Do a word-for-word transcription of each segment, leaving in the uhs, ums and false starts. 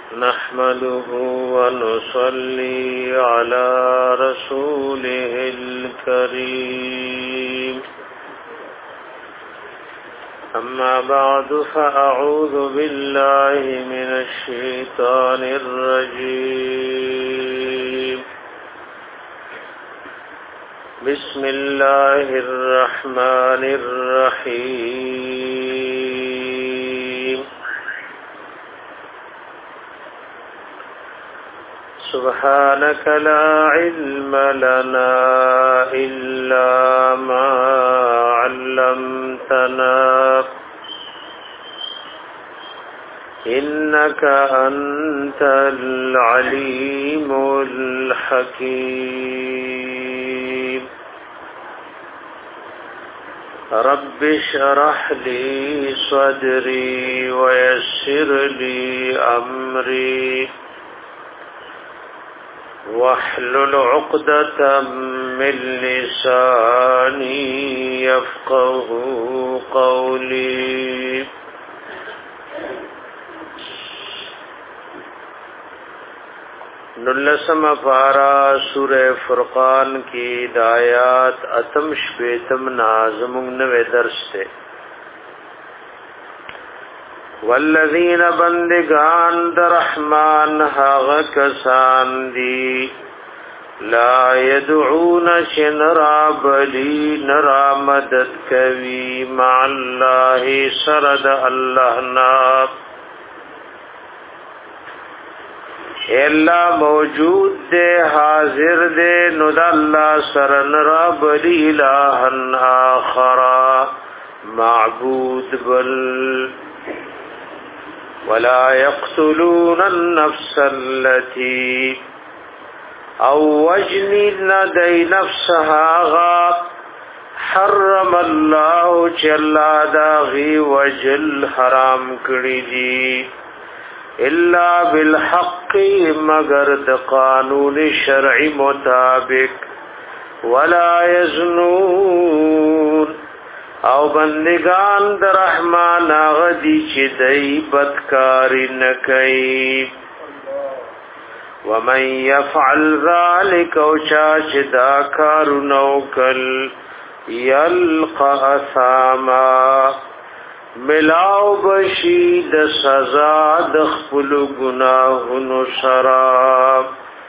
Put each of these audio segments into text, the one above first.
نحمده ونصلي على رسوله الكريم أما بعد فأعوذ بالله من الشيطان الرجيم بسم الله الرحمن الرحيم سبحانك لا علم لنا إلا ما علمتنا إنك أنت العليم الحكيم رب اشرح لي صدري ويسر لي أمري واحلل عقدة من لساني يفقه قولي نلسم پارا سورہ فرقان کی دایات اتم شپیتم نازمون نوے درس تے والذین بندگان در رحمان حاغ کسان دی لا يدعون شنرا بلی نرا مدد کوی مع اللہ سرد اللہ ناب اللہ موجود دے حاضر دے ند اللہ سرن رب الہن آخرا معبود بل ولا يقتلون النفس التي او وجنین دی نفسها غا حرم اللہ چلا داغی وجل حرام کری دی الا بالحق مگر د قانون شرعی مطابق ولا یزنون او بندگان در رحمان آغدی چی دی بدکاری نکی ومن یفعل ذالک او چاچ دا کارو نوکل یلقا اثاما ملاو بشید سزا دخپل گناہن شراب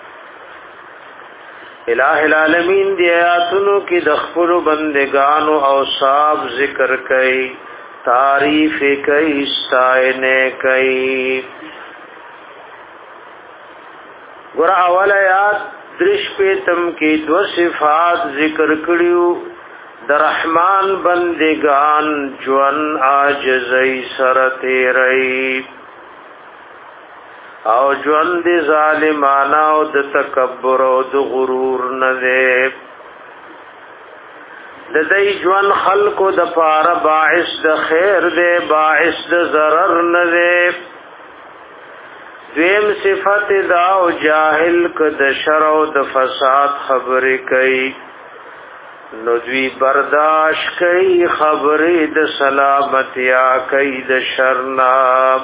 الہ العالمین دی آیاتنو کی دخپل بندگانو اوصاف ذکر کئی تعریف کئی استائنے کئی گورا اول آیات درش پیتم کی دو صفات ذکر کریو در رحمان بندگان جوان آجزی سرتی رئی او جوان دی ظالمانا او د تکبر او د غرور نده د دی جوان خلقو د پار باعث د خیر ده باعث د ضرر نده دویم صفت دا او جاہل ک د شر او د فساد خبرې کوي نو دوی برداشت کئی خبری د سلامتیا کئی د شرنا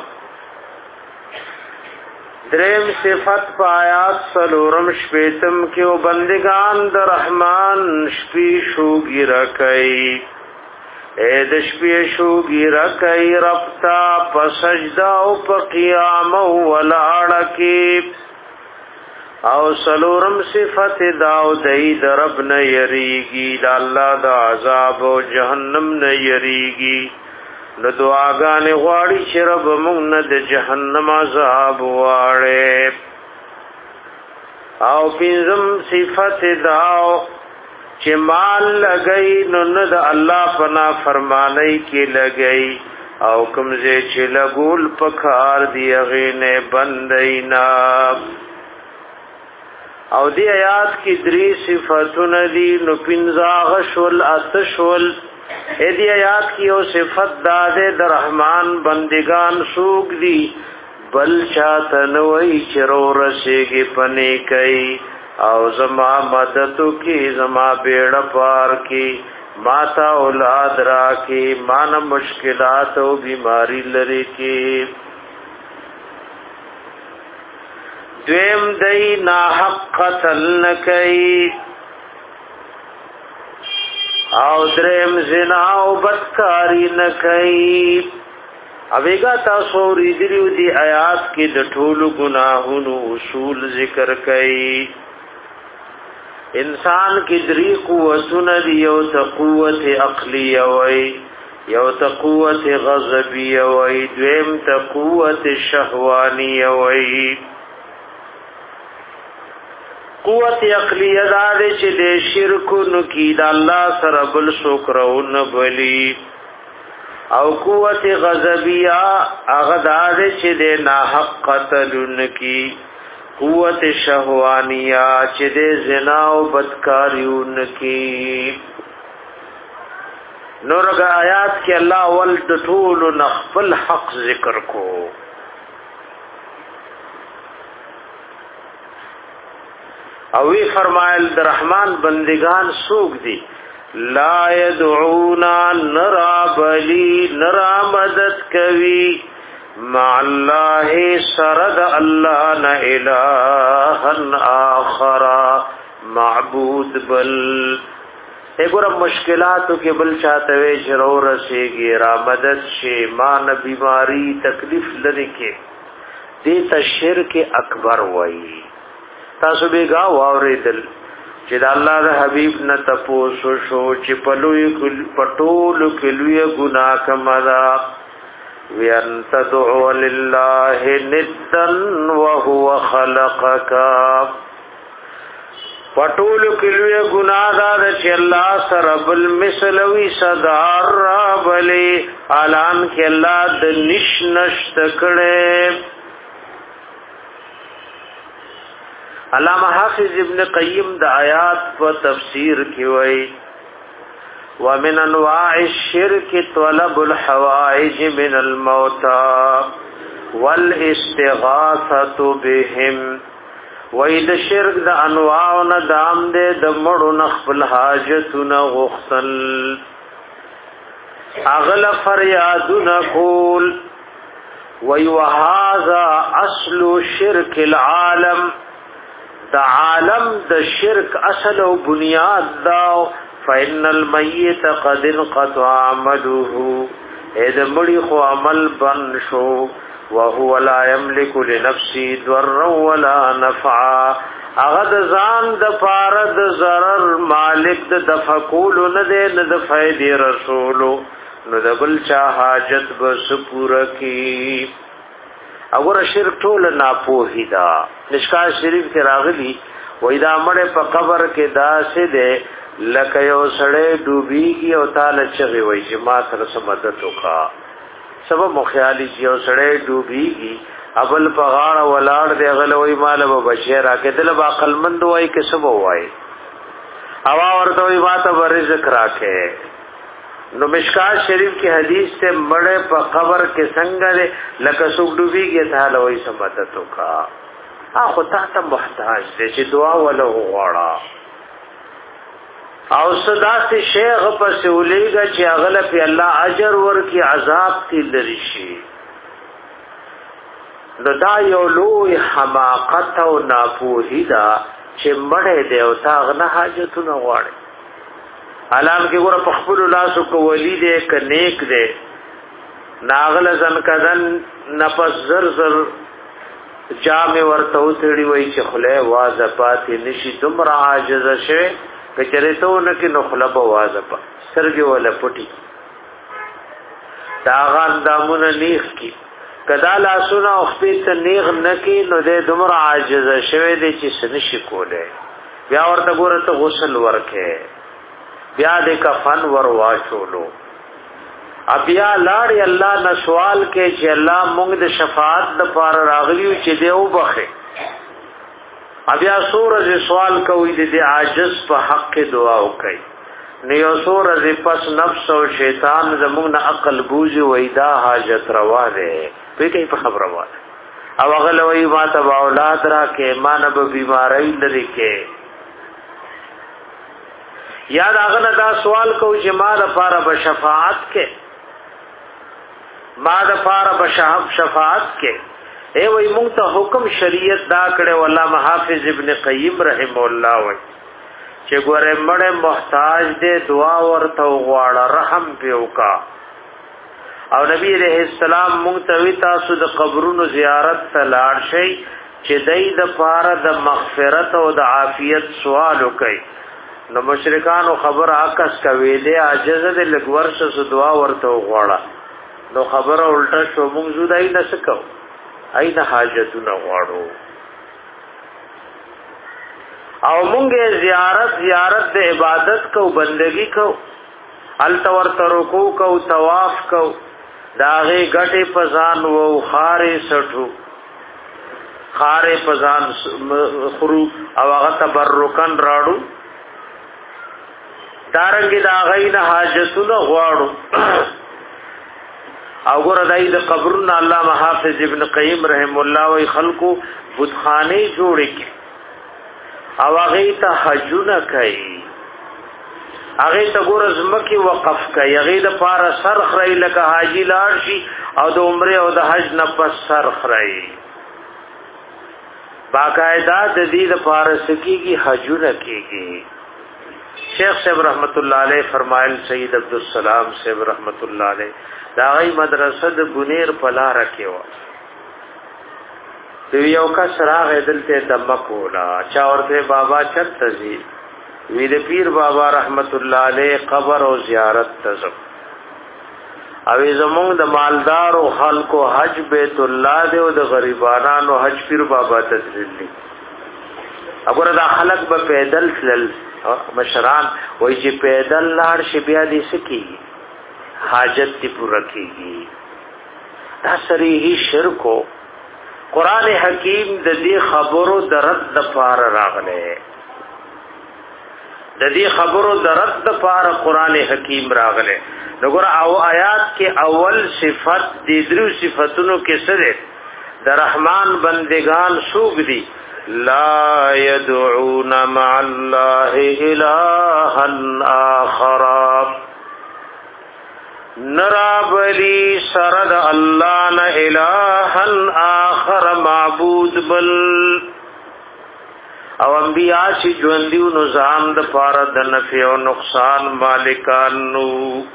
دریم صفت پایات سلورم شپیتم کیو بندگان د رحمان شپی شوگی رکئی اے د شپی شوگی رکئی ربتا پسجدہ او پا قیام ولاڑکی او سلورم صفت داو دی درب نه یریگی دا اللہ دا عذاب و جہنم نه یریگی نو دعاگانی غواړي چې رب مونږ نه د جهنم عذاب واړې او پنځم صفت داو چې مال لګئی نو نه د الله پنا فرمانای کې لګئی او کومځه چې لګول پکار دی غینه بندینا او دی آیات کی دری صفتون دی نو پنزاغ شول اتشول ای دی آیات کی او صفت دادے در رحمان بندگان سوک دی بل چاہتنوئی چرو رسیگی پنے کئی او زما مددو کی زما بیڑ پار کی ماتا اولاد را کی مانا مشکلات و بیماری لری کی دویم دی ناحق قتل نکئی او درم زنا او بدکاری نکئی. اویگا تاسو ریدریو دی آیات کی د ټولو گناہونو اصول ذکر کئی. انسان کی دری قوتون دی یو تا قوت عقلی وی یو تا قوت غضبی وی دویم تا قوت شهوانی وی. قوت عقلی داده چه ده شرکو نکی دا اللہ سر بل سکرون بلی او قوت غضبیہ اغداده چه ده ناحق قتلون کی قوت شهوانیہ چه ده زنا و بدکاریون کی. نورگ آیات کی اللہ ولد طول نخفل حق ذکر کو. اوی فرمایل در رحمان بندگان سوک دی لا یدعونا نرا بلی نرا مدد کوي مع اللہ سرد اللہ نا الہن آخرا معبود بل. ایک اور مشکلاتو کے بل چاہتوے شرو رسے گی را مدد شے مان بیماری تکلیف لنکے دیتا شرک اکبر وئی. تاسو بیگا واوریدل چې د الله د حبیب نه تپوسو شو چې پلوی پټول کلوی ګناه کمدا وان تدعو لله ندا وهو خلقك پټول کلوی ګناه دا چې الله سره بل مثلوي صدار را بلی اعلان کې الله د نش نشت کړي. علامہ حافظ ابن قیم د آیات په تفسیر کې وایي ومن انواع الشرك طلب الحوائج من الموتى والاستغاثة بهم. وای د شرک د انواع نه دام دې د مړو نخبل حاجتونه غختل اغل فریادونه کول. وای وهذا اصل شرك العالم دا عالم د شرک اصل او بنیاد دا. فإن الميت قد انقطع عمله اذا مړي خو عمل بن شو وهو لا يملك لنفسه ضرا ولا نفعا. هغه د ځان د پاره د ضرر مالک د دفقول نه د د فائدې رسول نو د بل چا حاجت بس پوره کی. اگر شرک ټول ناپوهی دا. نشکار شریف کې راغلی وای دا مړ په قبر کې داسې ده لکه یو سړی ډوبېږي او تعالی چغي وای چې ما سره مدد وکا. سبب مخیالي چې یو سړی ډوبېږي ابل په غاړه ولاړ دی غل وای مال به بشیر راکې دل با عقل مند وای کې سبب وای هوا ورته وای ما ته رزق راکې. نو مشکات شریف کی حدیث سے مڑے پا قبر کے سنگر لکا سوک ڈوبی گیا تھا لوئی سمدتو کا آخو تاتا محتاج دے چی دعا ولو غوڑا او صدا سے شیخ پس اولی گا چی اغلا پی اللہ عجر ور کی عذاب تی لرشی. نو دا یو لوی حماقت و ناپوہی دا چی مڑے دے و تاغنا حاجتو نغوڑے. علام کې ګوره په خپل لاسو کو ولی دې ک نیک دې ناغل زن کدن نفس زر زر جام ورته وتړي وای چې خله واز پاتې نشي تمرا عاجز شه کچره ته نکې نو خله په واز په سرګي ولا پټي داغان دامن نیخ کی کدا لاسونه او خپل ته نیغ نکې نو دې تمرا عاجز شوه دې چې سنشي کوله. بیا ورته ګوره ته غسل ورکه بیا دې کفن ور واچولو بیا لاړ الله نه سوال کې چې الله موږ د شفاعت د پار راغلیو چې دې وبخه. بیا سورج سوال کوي دې عاجز په حق دعا وکي. نو سورج پس نفس او شیطان زموږ نه عقل بوزي وېدا حاجت روا ده په کې په خبره وای او غلوي ما ته اولاد را کې مانب بیماری لري کې یاد اغنه دا سوال کو چې ما د پاره به شفاعت کې ما د پاره به شفاعت کې اے وای مونږ ته حکم شریعت دا کړه والله حافظ ابن قیم رحم الله وای چې ګوره مړ محتاج دې دعا ورته غواړه رحم پیوکا او نبی علیہ السلام مونږ ته تاسو د قبرونو زیارت ته لاړ شئ چې دای د پاره د مغفرت او د عافیت سوال وکړي نو مشرکانو خبر آکس کوي دې عاجز دې لګور څه دعا ورته غواړه نو خبره الټه شو مونږ زودای نه سکو اين حاجتونه غواړو او مونږه زیارت زیارت د عبادت کو بندگی کو التور ترکو کو طواف کو داغه غټه پزان وو خارې سټو خارې پزان خرو او هغه تبرکن راړو دارنګ داغه نه حاجتونه غواړو او ګور دای د قبرنا علامه حافظ ابن قیم رحم الله وی خلقو بتخانه جوړ کی او هغه ته حجونه کوي هغه ته ګور زمکی وقف کوي هغه د پار سر خړی لکه حاجی لاړ شي او د عمره او د حج نه پس سر خړی باقاعده د دې د پار سکیږي حجونه کیږي شیخ صاحب رحمت الله علیه فرمایل سید عبدالسلام صاحب رحمت الله علیه دا غي مدرسه د بنیر پلا رکیو دی یو کا سراغ دلته دمکولا چا ورته بابا چت زی وی د پیر بابا رحمت الله علیه قبر او زیارت تزم او زمونږ د مالدار او خلکو حج بیت الله دی او د غریبانو حج پیر بابا تدلی وګوره دا خلک به پیدل تلل مشران وای چې پیدل لاړ شي بیا دې سکی حاجت دی پورا کیږي دا صریحی شرکو قران حکیم د دې خبرو د رد د پار راغله د دې خبرو د رد د پار قران حکیم راغله وګوره او آیات کې اول صفت د درو صفاتونو کې سره د رحمان بندگان سوق دي لا يدعون مع الله إلها آخر نرابلی سرد اللہ نا الہا آخر معبود بل او انبیاء چی جوندیو نظام دا پارد نفع و نقصان مالکانو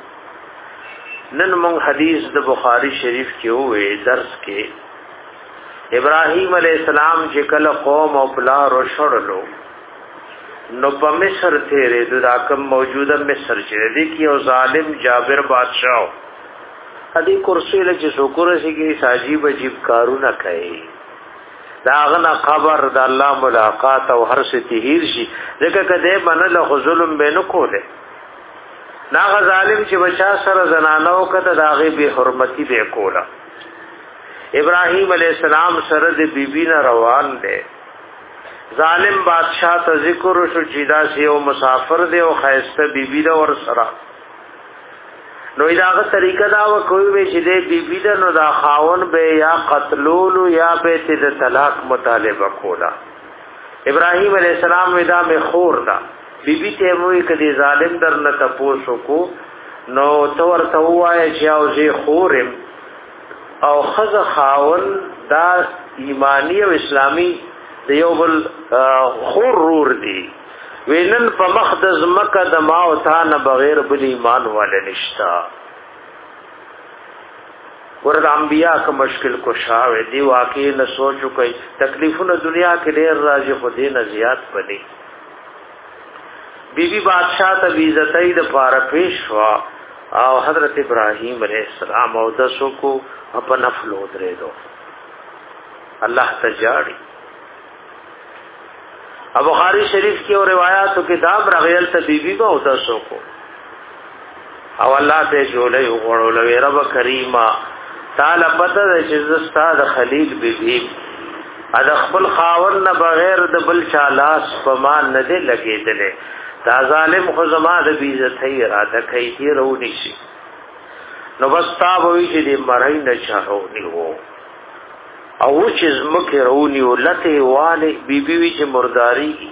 نن مونگ حدیث د بخاری شریف کی ہوئے درس کے ابراہیم علیہ السلام چې کله قوم او پلار وشړلو نو په مصر تیرې د راکم موجوده مصر چې دی کې او ظالم جابر بادشاہ ادي کرسی له چې شکر شي کې ساجيب عجیب کارونه کوي داغه خبر د الله ملاقات او هر څه تهیر شي ځکه کده منل ظلم به نه کوله ناغه ظالم چې بچا سره زنانو کته داغه به حرمتي به کوله ابراہیم علیہ السلام سره د بیبی نه روان دي ظالم بادشاہ ته ذکر شو چې دا سی او مسافر دی او خیسته بیبی دا ور سره نو داغه طریقه دا و کوئی به چې د بیبی دا نو دا خاون به یا قتلول یا به د طلاق مطالبه کولا ابراہیم علیہ السلام ودا می خور دا بیبی ته موي کدي ظالم در نه تاسو کو نو تور ته وای چې او زی خورم او خز خاون دا ایمانی او اسلامی دیو بل خور رور دی وینن په مخدز مکه د ما او تا نه بغیر بل ایمان والے نشتا ورته انبیاء کا مشکل کو شاوه دی واقعي نه سوچو کوي تکلیفونه دنیا کې ډېر راځي خو دې نه زیات پدې بیبي بادشاہ ته عزتای د پاره پیش وا او حضرت ابراہیم علیہ السلام او دسو کو اپا نفل ادرے دو اللہ تجاڑی اب بخاری شریف کی اور روایاتو کتاب رغیل تا بی بی با او دسو کو او اللہ تے جولے اغوڑو لوی رب کریما تالا پتا دا چیزستا دا خلیل بی بی اد خپل خاون نه بغیر د بل چالاس پمان نه دے لگے دلے دا ظالم خو زما د بیزت هي اراده کوي چې رونی شي نو بس تا وی چې دې مړای نه چاهونی وو او چې زمکه رونی ولته والے بیبي وی چې مرداري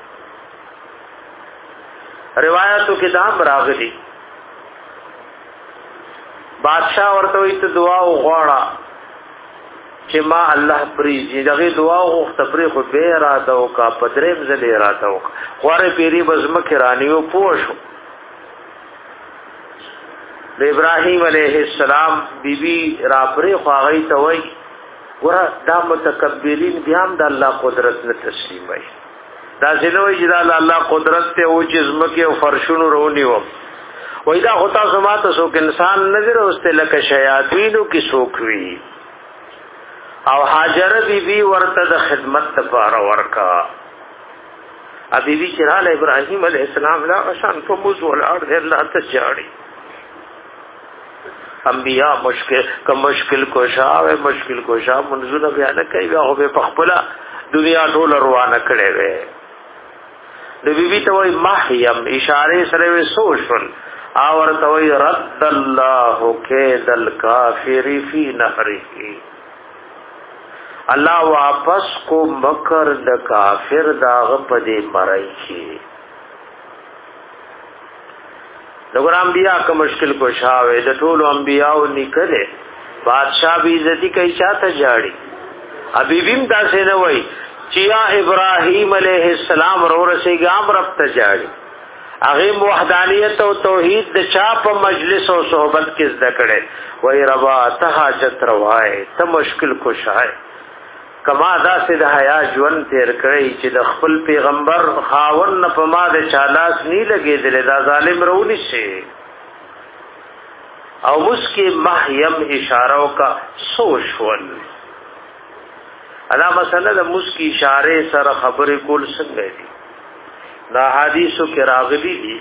روایتو کې دا راغلي بادشاہ ورته وی ته دعا وغواړه چې ما الله پریږي دغه دعا غوښته پرې خو به اراده وکا پدریم زله اراده وکا خواره پیری بزمکه رانیو پوښو د ابراهیم علیه السلام بیبي را پرې خو هغه ته وای ګوره دا متکبرین بیا هم د الله قدرت نه تسلیمای دا څنګه چې دا الله قدرت ته او چې زمکه او فرشونو رونیو وای دا هوتا سماته سو کې انسان نظر اوسته لکه شیاطینو کې سوکوي او حاجر بی بی ورته د خدمت لپاره ورکا ابي بي چرال ابراهيم عليه السلام لا شان په موضوع الارض الله تجاړي انبیاء مشکل کوم مشکل کوشا او مشکل کوشا منزونه بیان کوي هغه په خپل دنیا ټول روانه کړي وي د بی بی ته وای محیم اشاره سره وسوشن او ورته وای رد الله کید الکافر فی نهره الله واپس کو مکر د کافر داغ پدې مړای شي دغه انبیاء کا مشکل کو شاوه د ټول انبیاء نکله بادشاہ بھی عزتی کوي چاته جاړي حبیبیم تاسو نه وای چې یا ابراهیم علیه السلام ورو رسېګام رب ته جاړي هغه وحدانیت او توحید د چا په مجلس او صحبت کې زده کړي وای ربا ته حاجت روای ته مشکل کو شای کما دا سید حیا ژوند تیر کړی چې د خپل پیغمبر خاون نه په ما د چالاس نی لګېدل دا ظالم رونی شي او مسکی محیم اشارو کا سوشول ادا مسله د مسکی اشاره سره خبرې کول څنګه دي دا حدیثو کې راغلي دي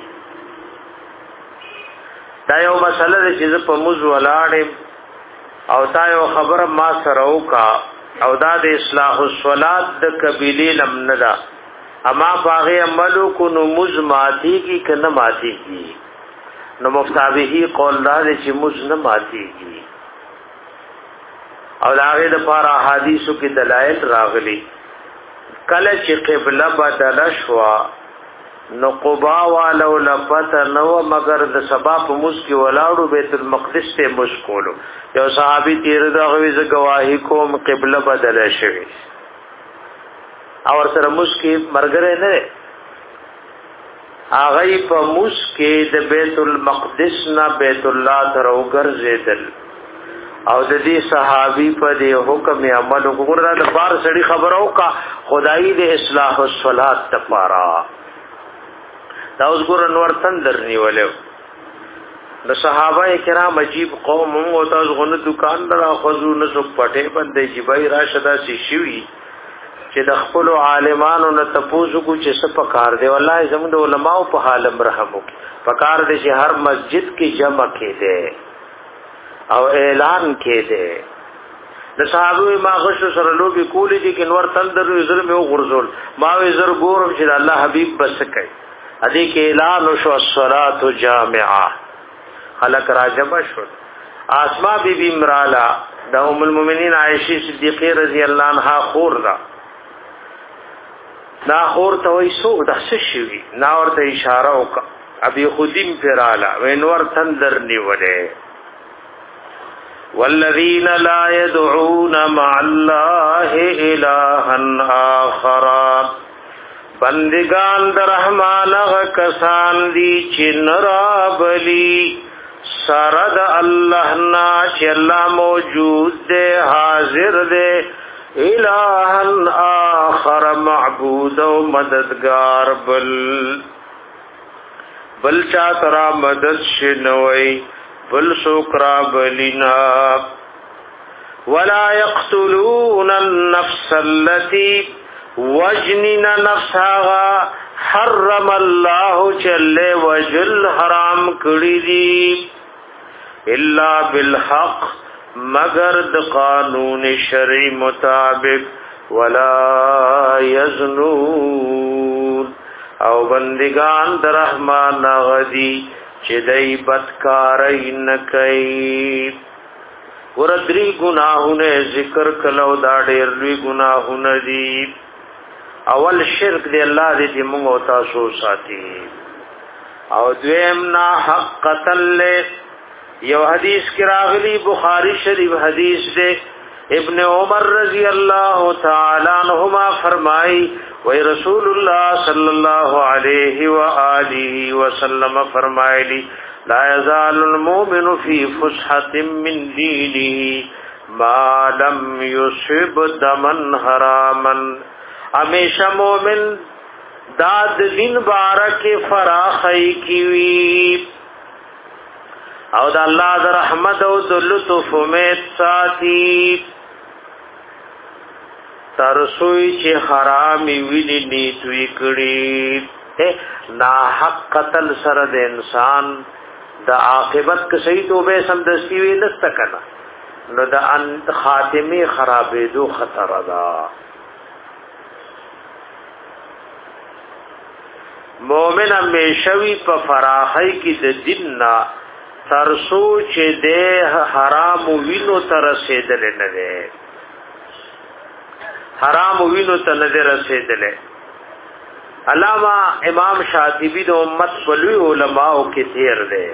دا یو مسله ده چې په موضوع ولاړې او تا یو خبره ما سره وکا او دا د اصلاح الصلات د قبیلې لمندا اما باغه عملو کو نو مز ماتی کی کنه ماتی کی نو مفتابهی قول دا چې مز نه ماتی کی او داغه د پاره احادیثو کې دلایل راغلي کله چې قبله بدل شوا نو قبا والو لپت نو مگر د سبا په مسکی ولاړو بیت المقدس ته مشکولو یو صحابي تیر دا غوي ز گواہی کوم قبله بدل شوی او سره مسکی مرګره نه هغه په مسکی د بیت المقدس نه بیت الله تر وګرځیدل او د دې صحابي په دې حکم عمل وګورل د بار سړي خبرو کا خدای د اصلاح الصلات لپاره دا اوس ګور انور تندر نیولې د صحابه کرام عجیب قوم او تاسو غو دکان درا خزو نه سو پټه باندې چې بای راشدا سي شوی چې د خپل عالمانو نه تپوسو کو چې څه پکار دی والله زموږ د علماو په حال مرحمو پکار دی چې هر مسجد کې جمع کړي او اعلان کړي د صحابه ما غشو سره لوبي کولې دي کې نور تندر زر مې وغورځول ما وې زر ګورم چې الله حبيب بس کوي ادي کې اعلان شو الصلاه جامعه خلق راجب شو اسماء بی بی مرالا د ام المؤمنین عائشہ صدیقہ رضی الله عنها خور دا نا خور ته وای سو د څه شي نا ورته اشاره وک ابي خدیم پرالا وینور تندر نیولې والذین لا يدعون مع الله الها اخر بندگان در رحمان غ کسان دی چې نرابلی سرد الله نا چې الله موجود دی حاضر دی الہن آخر معبود و مددگار بل بل چاترا مدد شنوئی بل سکرا بلنا ولا يقتلون النفس التي وجنن نفسها حرم الله جل وجل حرام کړی دي الا بالحق مگر د قانون شرعي مطابق ولا يزنون او بندگان در رحمان غدي چې دای بدکارای نه کوي ورذری گناهونه ذکر کلو دا ډېر لوی گناهونه دي اول شرک دی الله دې موږ او تاسو ساتي او دویم نا حق قتل یو حدیث کی راغلی بخاری شریف حدیث دے ابن عمر رضی اللہ تعالی عنہما فرمائی وی رسول اللہ صلی اللہ علیہ وآلہ وسلم فرمائی لی لا يزال المؤمن فی فسحة من دینه ما لم یصب دمن حراما ہمیشہ مومن داد دین بارک فراخی کیوی او دا اللہ دا رحمت او دا لطف امید ساتی ترسوی چه حرامی ویلی نیتوی کڑی نا حق قتل سرد انسان دا عاقبت کسی توبه سمدستی وی نستکنا نو دا انت خاتمی خرابی دو خطر دا مومن ہمیشوی پا فراخی کی دا دننا ترسو چه ده حرام وینو ترسیدل نده حرام وینو ته نه رسیدله علامہ امام شاطبی د امت بلوی علماء کې تیر دی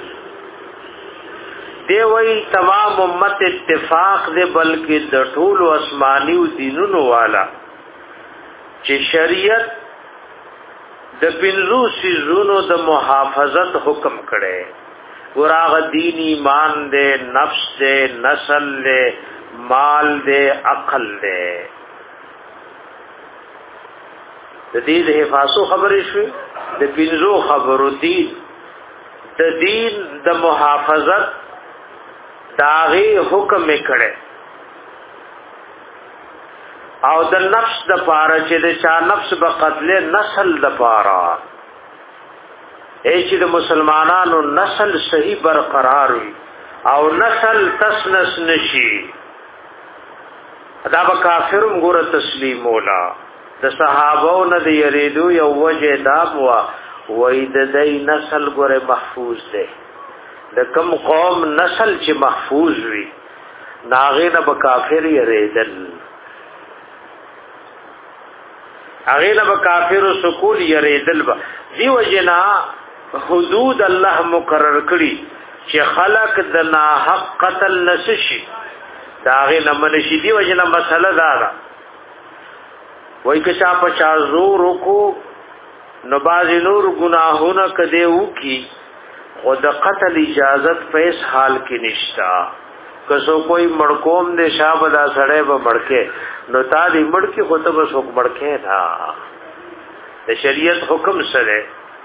دی وی تمام امت اتفاق دی بلکې د ټول آسمانی او دینونو والا چې شریعت د پنځو سيزونو د محافظت حکم کړي ګراغ دین ایمان دی نفس دی نسل دی مال دی عقل دی د دې د حفاظو خبرې شوې د پنځو خبرو دي د دین د محافظت داغي حکم کړي او د نفس د پاره چې د چا نفس به قتل نسل د پاره اې چې د مسلمانانو نسل صحیح برقرار وي او نسل تسنس نشي دا به کافرم ګوره تسلیم ولا د صحابو نه دی یریدو یو وجه دا بوا وای د دې نسل ګوره محفوظ دی د کوم قوم نسل چې محفوظ وي ناغه نه به کافر یریدل هغه نه به کافر او سکول یریدل با دی وجنا حدود الله مقرر کړي چې خلق د ناحق قتل نشي داغه نه منشي دی وجنا مسله دا ده وای که چا پچا زور کو نو باز نور گناہونه کده و کی خود قتل اجازت په اس حال کې نشتا کسو کوئی مړکوم دې شابه دا سړې به مړکه نو تا دې مړکی خو ته بس وک مړکه دا د شریعت حکم سره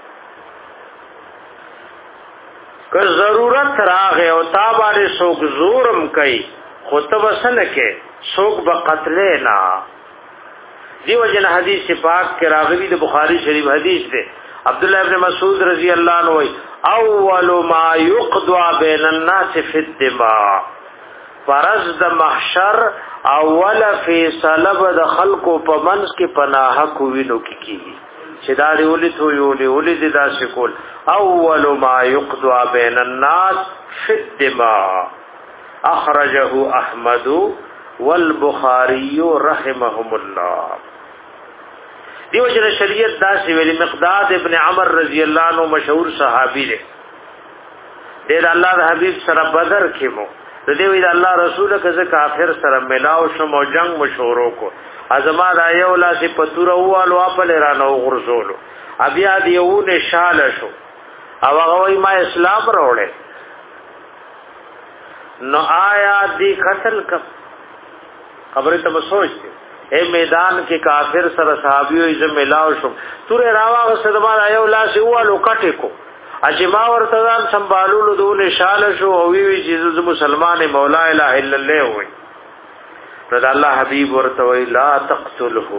که ضرورت راغه او تا باندې څوک زورم کوي خو ته وسنه کې څوک به قتل نه دیو جن حدیث پاک کے راغبی دے بخاری شریف حدیث دے عبداللہ ابن مسعود رضی اللہ عنہ اول ما یقضى بین الناس فی الدماء فرض د محشر اول فیصله د خلق په منځ کې پناه کو وینو کی کی شدا دی ولید یو دی ولید دا شکول اول ما یقضى بین الناس فی الدماء اخرجه احمد والبخاری رحمهم الله دیو جن شریعت دا سی ویلی مقداد ابن عمر رضی اللہ عنہ مشہور صحابی دے دے اللہ دا حبیب سره بدر کیمو دیو دا اللہ رسول کزه کافر سره ملاو شمو جنگ مشورو کو ازما دا یو لا سی پتور اوالو اپل رانو غرزولو ابیا دیونه شال شو او هغه ما اسلام راوړې نو آیا دی قتل ک خبره ته سوچ اے میدان کې کافر سره صحابیو یې ملاو شو تورې راواغه صدما ایو لاس یوالو کټه کو اجما ورته ځان سنبالولو دونه شال شو او وی چې مسلمان مولا اله الا الله وي رضا الله حبیب ورته وی لا تقتله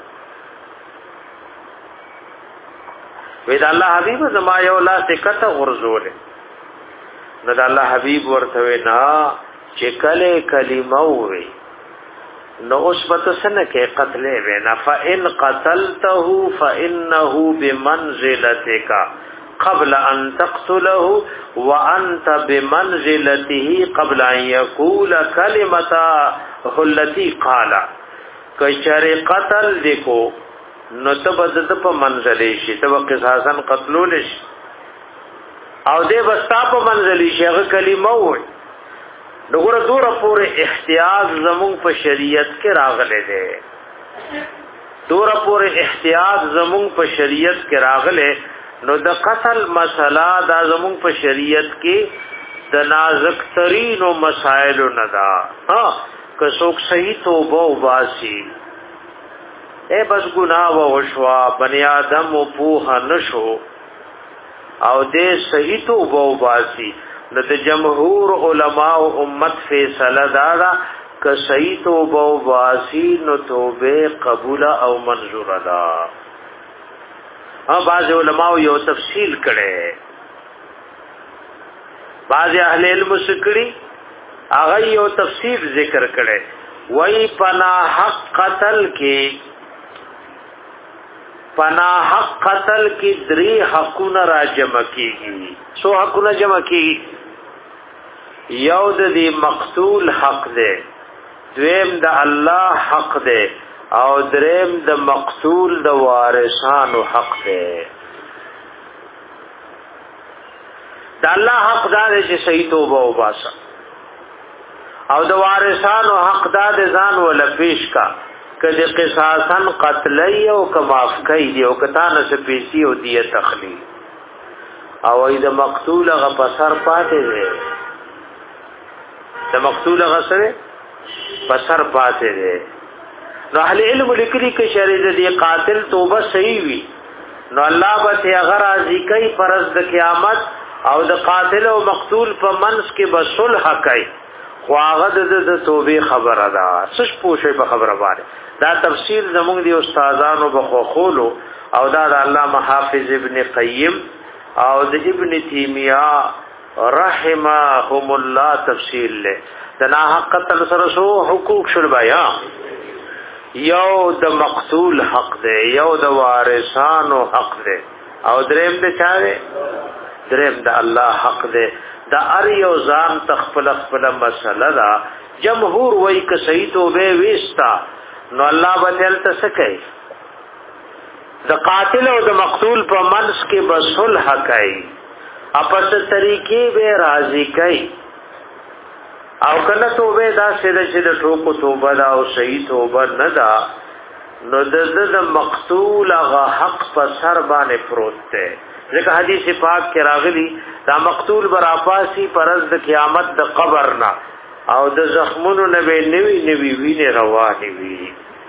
وی دا الله حبیب زما یو لاس کټه غرزول رضا الله حبیب ورته وی نا چې کله کلمه وي نو اس بتسنه کې قتل وینا فإن قتلته فإنه بمنزلتك قبل ان تقتله وانت بمنزلته قبل ان يقول كلمه التي قال کچره قتل دیکھو نو تبدت په منزلې شي تب قصاصن قتلول شي او دې بستا په منزلې شي هغه کلمه وي دغه دوره پورې احتیاط زمون په شریعت کې راغله ده دوره پورې احتیاط زمون په شریعت کې راغله نو د قتل مسله دا زمون په شریعت کې د نازک ترین او مسائل نه دا ها که څوک صحیح توبه وباسي اے بس ګناه وشوا بنی آدم او په نشو او دې صحیح توبه وباسي نو د جمهور علما او امت فیصله دا که صحیح توبه وباسي نو توبه قبول او منظور ده ها بعض علما یو تفصیل کړي بعض اهل علم سکړي هغه یو تفصیل ذکر کړي وای پناه حق قتل کې پناه حق قتل کې درې حقونه را جمع کیږي سو حقونه جمع کیږي یو د دې مقتول حق دی دویم د الله حق دی او دریم د مقتول د وارثانو حق دی د الله حق دا دی چې صحیح توبه وباسه او د وارثانو حق دا دی ځان ولا پیش کا کله قصاصن قتلی او کماف کوي او کتا نه پیسي او دیه تخلی او اې د مقتول غ پسر پاتې دی د مقتول غ سره پسر پاتې دی نو اهل علم لیکلي کې شریعت دی قاتل توبه صحیح وي نو الله به هغه راضي کوي پرز د قیامت او د قاتل او مقتول په منځ کې به صلح کوي خو هغه د توبه خبره ده څه پوښي په خبره باندې دا تفصیل زموږ دی استادانو په خوخولو او دا د علامه حافظ ابن قیم او د ابن تیمیه رحمهم الله تفصیل له د ناحق قتل سره سو حقوق شول بیا یو د مقتول حق دی یو د وارثانو حق دی او دریم د چاره دریم د الله حق دی دا ار یو ځان تخپل خپل مسله دا جمهور وای ک صحیح توبه وستا نو الله بدل تسکای د قاتل او د مقتول په منځ کې بصلح کوي اپس طریقې به راضی کوي او کله توبه دا سره چې د ټوکو توبه دا او صحیح توبه نه دا نو د د مقتول هغه حق په سر باندې پروت دی ځکه حدیث پاک کې راغلی دا مقتول برافاسی پرز د قیامت د قبر نه او د زخمونو نه به نوی نوی ویني رواني وي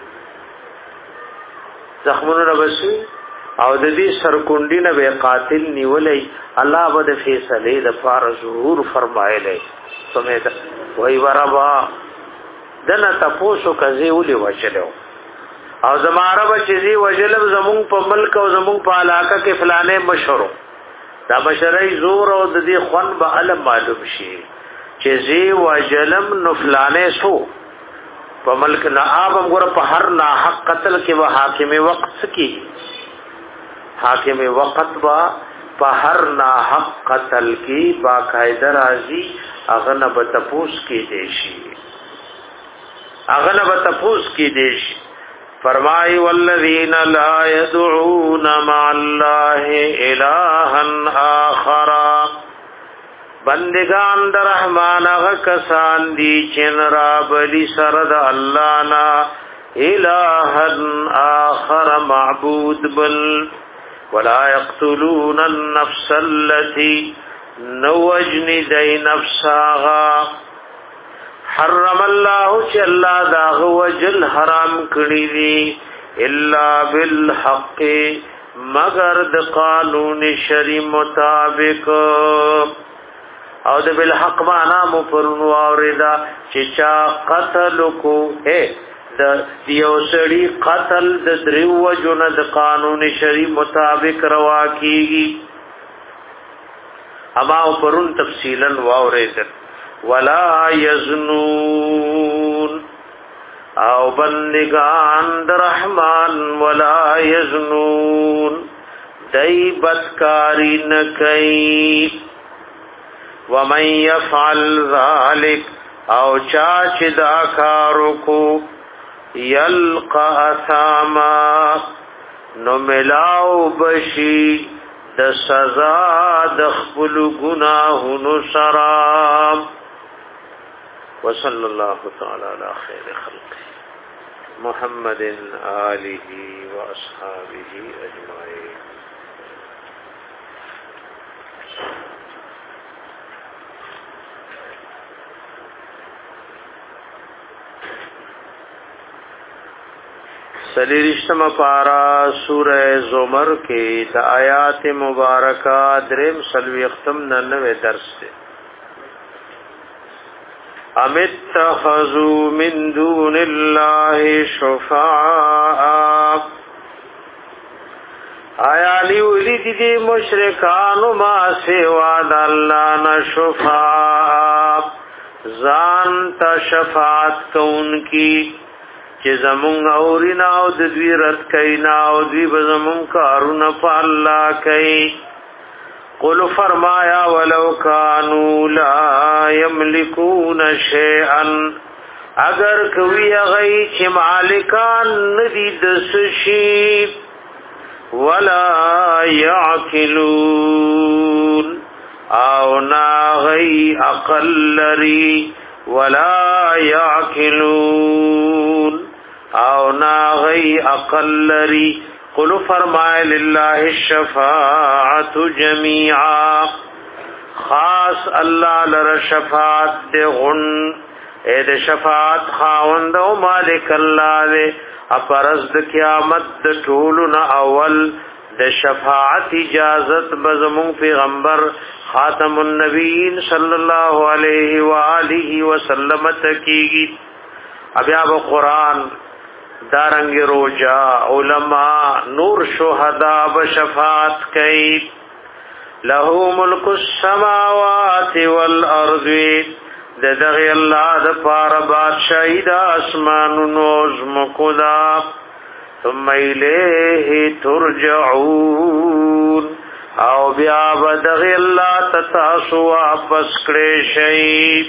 زخمونو نه بسي او د دې سرکونډي نه به قاتل نیولې الله به د فیصله د فار ظهور فرمایلی سمېدا وای ورابا دنه تاسو کزي ولي وچلو او زماره بچي وجلب زمون په ملک او زمون په علاقه کې فلانه مشهور دا بشری زور او د دې خون به علم معلوم شي چې زی وجلم نو فلانه سو په ملک نه ابم ګره په هر نه حق قتل کې و حاکم وقت کی حاکم وقت با په هر نه حق قتل کې باقاعده راضي اغنه به تپوس کې دیشي اغنه به تپوس کې دیشي فرمای والذین لا يدعون مع الله الها آخر بندگان در رحمان هغه کسان دي چې را بلی سره د الله نا الها آخر معبود بل ولا يقتلون النفس التي نوجن دی نفساغا حرم الله چې الله دا وجل حرام کړی دي الا بالحق مگر د قانون شری مطابق او د بالحق معنا مفرن واوردا چې چا قتل کو ہے د یو سړي قتل د دریو جن د قانون شری مطابق روا کیږي اما پرون تفصیلا واورید ولا یزنون او بندگان در رحمان ولا یزنون دای بدکاری نکئی ومن یفعل ذلک او چاچ دا کارو کو یلقا اثاما نو ملاو بشی د سزا د خپل گناهونو سره وصلى الله تعالى على خير خلقه محمد آله وأصحابه أجمعين. سلیرشتم پارا سورہ زمر کے دا آیات مبارکہ درم سلوی اختم ننوے درس دے. ام اتخذوا من دون اللہ شفاعا، آیا لیولی دی دی مشرکانو ما سوا دا اللہ نا شفاعا، زان تا شفاعت کون کی چې زمون اورینا او د دوی رد کینا او دوی بزمون کارونه په الله کوي. قل فرمایا ولو کانوا لا یملکون شیئا، اگر کوي غي چې مالکان ندي د سشي ولا يعقلون، او نا غي عقل لري ولا يعقلون، او نا غی عقل لري. قل فرمائے للہ الشفاعت جمیعا، خاص اللہ لر شفاعت دے غن، اے دے شفاعت خاوند و مالک اللہ دے، اپرز دے قیامت دے ٹولنا اول دے شفاعت اجازت بزمون پیغمبر خاتم النبیین صلی اللہ علیہ وآلہ وسلم تکیگی. اب یا با قرآن دارنگ روجا علماء نور شہداء بشفاعت کئی. لہو ملک السماوات والارض، ددغی اللہ دپار بادشاہی دا اسمان نوز مکدا، ثم الیہ ترجعون، او بیا بدغی اللہ تتاسو واپس کرے شئی.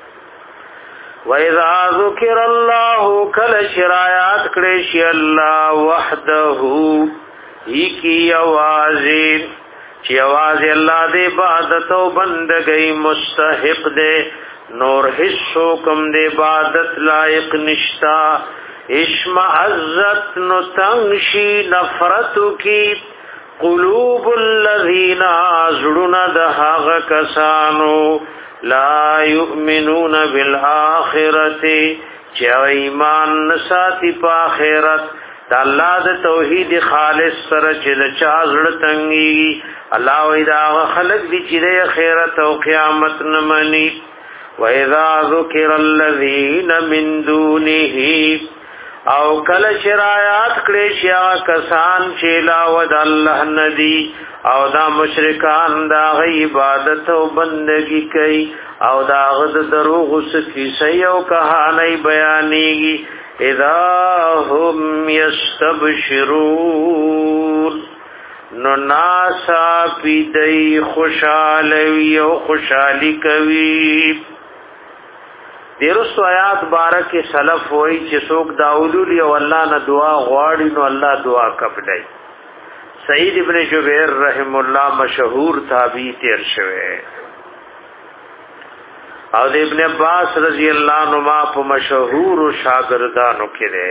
وَإِذَا ذُكِرَ اللَّهُ كَلَ شِرَایات کړي الله وحده، هی کی اوازین چې आवाज الله دې عبادت او بندګۍ مستحق دې، نور هیڅ کوم دې عبادت لایق نشتا. اشم عزت نو تنشی نفرت کی قلوب الذین زړونه د هغه کسانو لا یؤمنون بالآخرت چې ایمان نساتی په آخرت. د الله د توحید خالص سره چې د چا زړه تنګي، الله وی دا خلق دي چې د آخرت او قیامت نه مني. وَإِذَا ذُكِرَ الَّذِينَ مِن دُونِهِ، او کله شرایات کړي شیا کسان چې لا ود الله ندي، او دا مشرکان دا غي عبادت او بندگی کوي، او دا غد دروغ سکی سيو کہانی بیانېږي. اذا هم یستبشرون، نو ناسا پی دی خوشحالی او خوشحالی کوي. دیرستو آیات بارک سلف ہوئی چې څوک داولولی او الله نه دعا غواړي نو الله دعا قبلای. سعید ابن جبیر رحم الله مشهور تابعی تیر شوه، او د ابن عباس رضی الله عنهما په مشهور شاګردانو کې ده،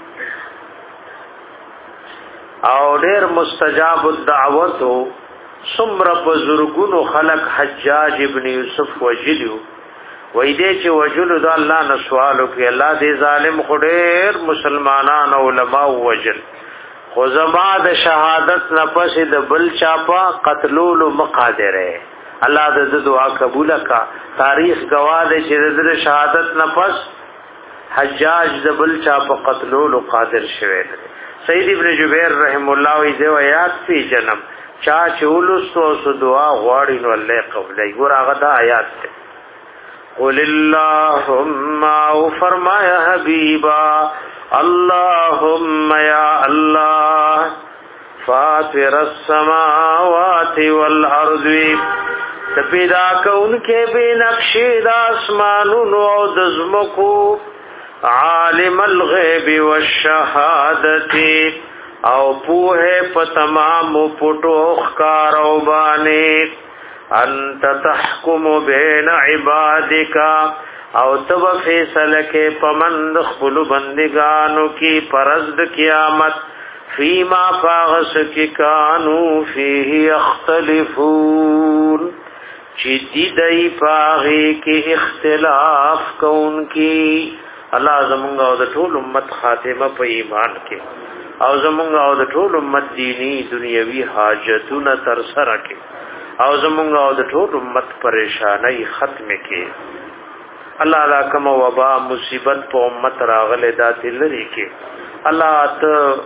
او ډېر مستجاب الدعوت. څومره بزرګونو خلق حجاج ابن یوسف وجلو، وای دې چې وجلو د الله نه سوالو کې الله دې ظالم خډیر مسلمانان علماء وجل، خو زما د شهادت نه پس د بل چاپا قتلول مقادره. الله دې دعا قبول کا. تاریخ گواه دې چې د شهادت نه پس حجاج د بل چاپا قتلول قادر شوه. سید ابن جبیر رحم الله وی دې آیات په جنم چا چولستو سو دعا غواړي نو الله قبلای. ګور هغه د آیات ته قل اللهم، او فرمایا حبیبا اللهم یا اللہ فاطر السماوات والارض، تپیدا کون کے بے نقشی دا اسمانونو او دزمکو، عالم الغیب والشہادتی، او پوہے پتمام پٹو خکارو بانے، انت تحکم بین عبادکا، او تب فیصله کې پمند خپل بندگانو کې پرز د قیامت فیما فاغس کی کانو فیه اختلفون چی دی دی پاغی کی اختلاف کون کی اللہ زمونگا او دا ټول امت خاتمه په ایمان کې او زمونگا او دا ټول امت دینی دنیاوی حاجتون تر سره کې او زمونگا او دا ټول امت پریشانی ختم کې اللہ علا کم وبا مصیبت په امت راغل داتی لری کې اللہ تا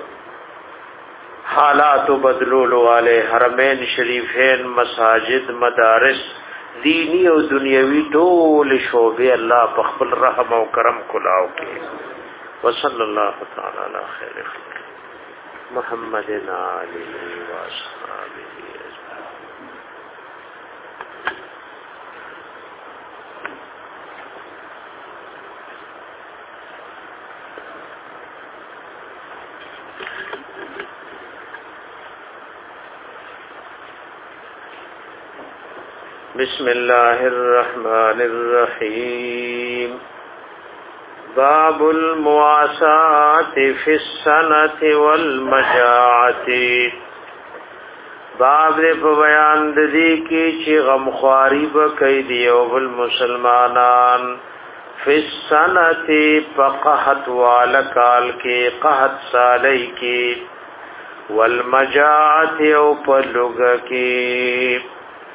حالات بدلولو والے حرمین شریفین مساجد مدارس دینی او دنیاوی ټول شعبې الله په خپل رحم او کرم کلاو کې وصلی الله تعالی علی خیر خلق محمد علیه و اصحابہ بسم الله الرحمن الرحيم باب المواساة في السنة والمجاعة باب دې په بیان د دې کې چې غمخواري به کوي دی او بل مسلمانان فی السنة فقحت والکال کې قحط سالی کې والمجاعة او پلوګ کې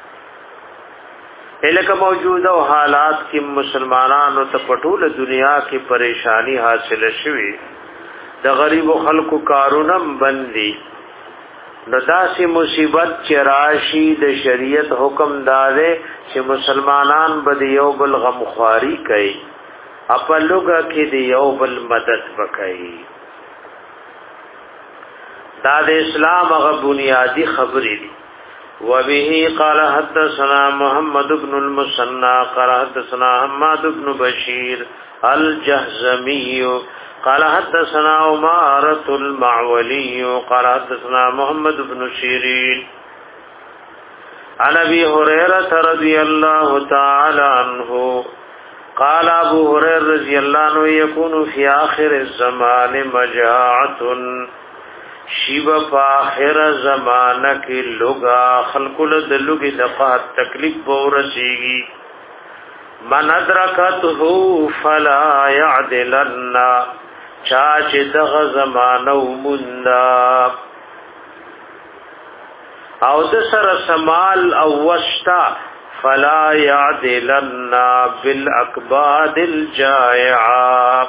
الکه موجوده او حالات کې مسلمانانو ته پټول دنیا کې پریشانی حاصل شوي د غریب خلکو کارونم بندي نو داسې مصیبت چې راشي د شریعت حکم داده چې مسلمانان به یو بل غمخواري کوي خپلوګه کې دی یو بل مدد وکړي دا د اسلام هغه بنیادی خبرې دي وبه قال حدثنا محمد بن المثنى قال حدثنا حماد بن بشير الجهزمي قال حدثنا عمارة المعولي قال حدثنا محمد بن سيرين عن ابي هريرة رضي الله تعالى عنه قال ابو هريرة رضي الله عنه يكون في آخر الزمان مجاعة شیب پا آخر زمانہ کی لگا خلقل دلوگی دقات تکلیف بورسیگی من ادرکتہو فلا یعدلن چاچ دغ زمانو مندا او دسر سمال او وشتا فلا یعدلن بالاکباد الجائعہ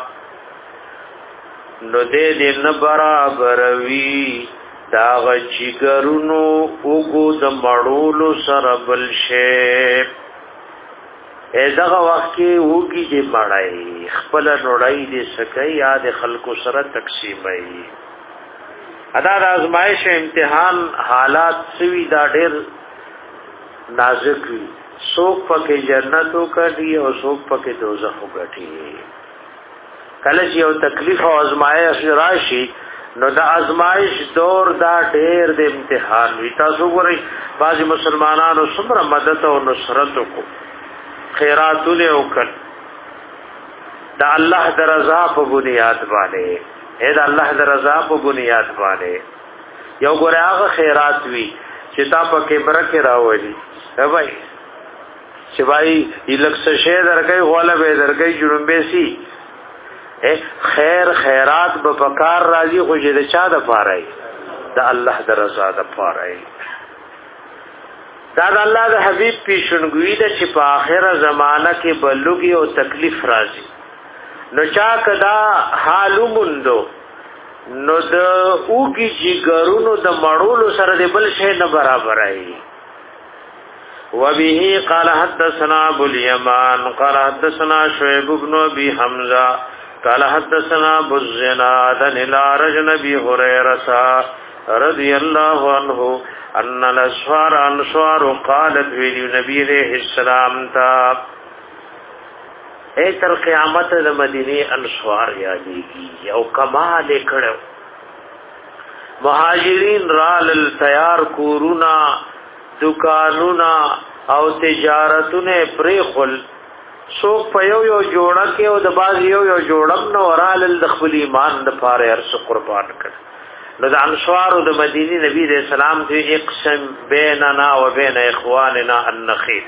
نو دې دې نه برابر وی دا غچګرونو وګو د مړولو سره بل شی اېدغه وخت کې وګي دې مړای خپل نړۍ دې سکه یاد خلکو سره تقسیمای ادا د ازمایش امتحان حالات سوي دا ډېر نازک وي څوک پکې جنتو کړي او څوک پکې دوزخ وګټي کله چې یو تکلیف او ازمایش راشي نو د ازمایش دور دا ډېر د امتحان وي تاسو ګورئ بعض مسلمانانو څومره مدد او نصرت کو خیراتونه وکړ د الله د رضا په بنیاد باندې اې د الله د رضا په بنیاد باندې یو ګورئ هغه خیرات وي چې تا په کې برکه راوړي هه بھائی چې بھائی یلکس شه درګي غوله به درګي جنبه سي خیر خیرات به پکار راځي خو چې د چا د پاره د الله د رضا د پاره دا د الله د حبيب پیشنګوئی د چې په آخره زمانہ کې بلوغي او تکلیف راځي نو چا کدا حالو مندو نو د اوږي جګرونو د مړولو سره د بل شي نه برابر ای وبه قال حدثنا ابو اليمان قال حدثنا شعيب بن ابي حمزه قال حدثنا ابو الزناد عن الارج نبي هريره رضي الله عنه ان الاسوار انصار قالت للنبي عليه السلام تا اے تر قیامت د مدینه انصار یادېږي او کمال کړو مهاجرین رال تیار کورونا دکانونا او تجارتونه پرې خل سو په یو یو جوړه کې او د باز یو یو جوړم نو ورال د خپل ایمان د پاره هر څه قربان کړ. نو د انصار او د مدینی نبی رسول سلام دی اقسم بیننا و بین اخواننا النخیل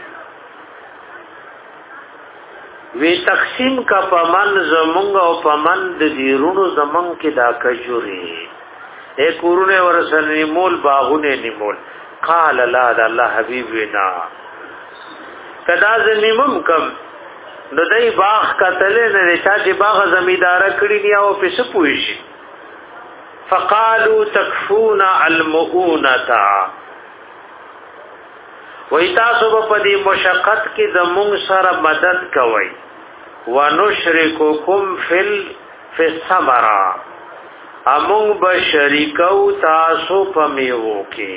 وی تقسیم کا پمن زمونږ او پمن د دیرونو زمون کې دا کجوري اے کورونه ورسل نیمول باغونه نیمول. قال لا د الله حبیب وینا کدا ز نیمم کم نو دای باغ کتل نه چې باغ زمیدار کړی دی او پس پوي شي. فقالوا تکفون المؤونتا وی تاسو په دې مشقت کې زموږ سره مدد کوئ ونشرککم فل فی الثمرہ امون بشریکو تاسو په میوه کې.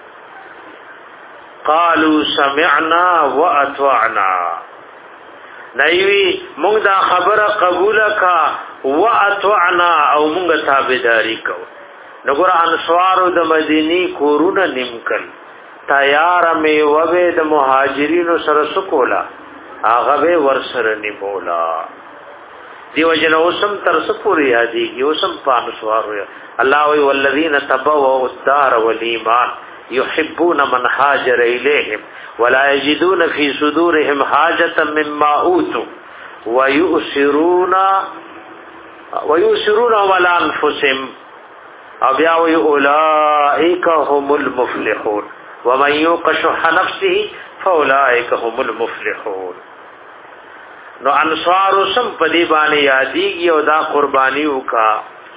قالوا سمعنا واطعنا نایوی مونږ دا خبره قبول کا واطعنا او مونږ تابعداري کو. نګور انصارو د مدینی کورونه نیمکل تیار میوه د مهاجرینو سره سکولا هغه به ورسره نیمولا. دیو جن اوسم تر سپوري یادي اوسم پانسوارو الله وی والذین تبوا الدار والایمان يحبون من هاجر اليهم ولا يجدون في صدورهم حاجه مما اوتوا ويؤثرون ويؤثرون على انفسهم ابيا اولئك هم المفلحون ومن يوق شح نفسه فاولئك هم المفلحون. نو انصار سم پدی باندې یادیږي او دا قربانی وکا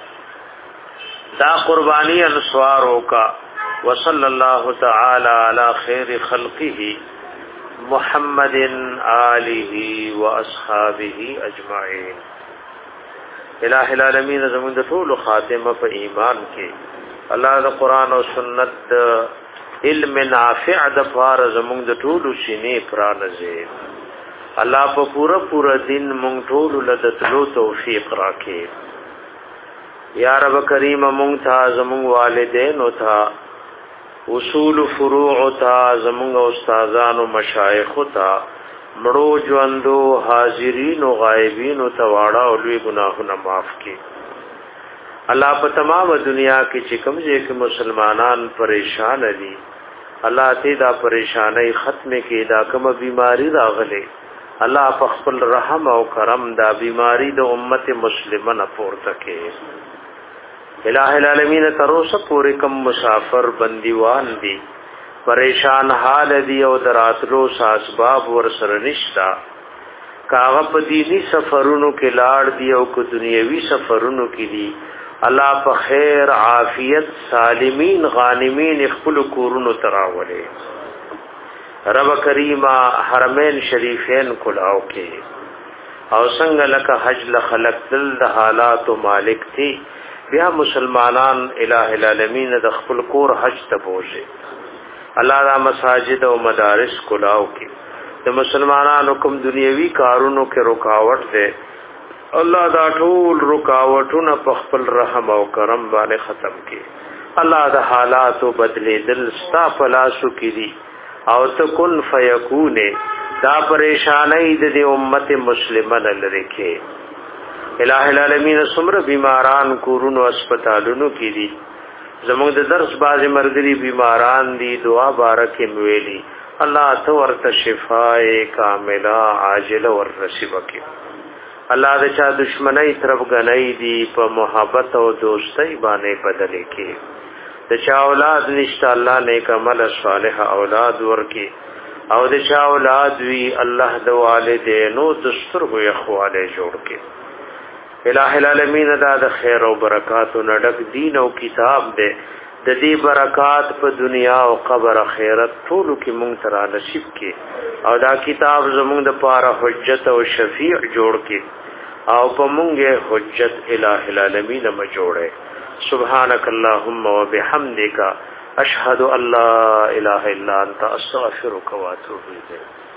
دا قربانی انصار وکا. وصلی الله تعالی علی خیر خلقه محمد آله واصحابه اجمعین. الہ العالمین زمون د ټول خاتمه په ایمان کې الله د قران او سنت علم نافع د فار زمون د ټول شینې پرانځي. الله په پورا پورا دین مونږ ټول لدتلو توفیق راکړي. یا رب کریم مونږ ته زمون والدین او ته اصول فروع تا زمونږ استادان او مشایخ تا مړو ژوندو حاضرین او غایبین او تواړه او لوی ګناهونه معاف کړي. الله په تمام دنیا کې چې کوم ځای کې مسلمانان پریشان دي الله ته دا پریشانای ختم کړي. دا کومه بیماری راغله الله په خپل رحم او کرم دا بیماری د امت مسلمه نه پورته کړي. الہ العالمین تروسه پورې کم مسافر بندیوان دي پریشان حال دي او دراتلو اسباب ور سره نشتا کاغه په دینی سفرونو کې لاړ دي او کو دنیوي سفرونو کې دي الله په خیر عافیت سالمین غانمین خپل کورونو تراولې. رب کریما حرمین شریفین کلاو کې او څنګه لکه حج لخلق دل د حالات مالک تھی بیا مسلمانان الہ العالمین د خپل کور حج ته بوزي. الله دا مساجد او مدارس کلاو کې د مسلمانانو کوم دنیوي کارونو کې رکاوټ ده الله دا ټول رکاوټونه په خپل رحم او کرم باندې ختم کړي. الله د حالات بدلې دل ستا پلاسو کې دي او تکن فیکون دا پریشانای د امت مسلمه لری کې. الہ العالمین سمره بیماران کورونو اسپیټالونو کې دي زموږ د درس باز مرګري بیماران دي دعا بارکه مویلی الله تو ورته شفای کامله عاجله ور نصیب کړي. الله د چا دشمنی طرف غنۍ دي په محبت او دوستۍ باندې بدلې کړي. د چا اولاد نشته الله نیک عمل صالح اولاد ورکړي او د چا اولاد وی الله د والدینو دسترګو اخواله جوړ کړي. الہ العالمین دا د خیر او برکات او نډک دین او کتاب دے د دې برکات په دنیا او قبر اخرت ټول کې مونږ ترا نصیب کې او دا کتاب زمونږ د پاره حجت او شفیع جوړ کې او په مونږه حجت الہ العالمین ما جوړه. سبحانك اللهم وبحمدك اشهد ان لا اله الا انت استغفرك واتوب اليك.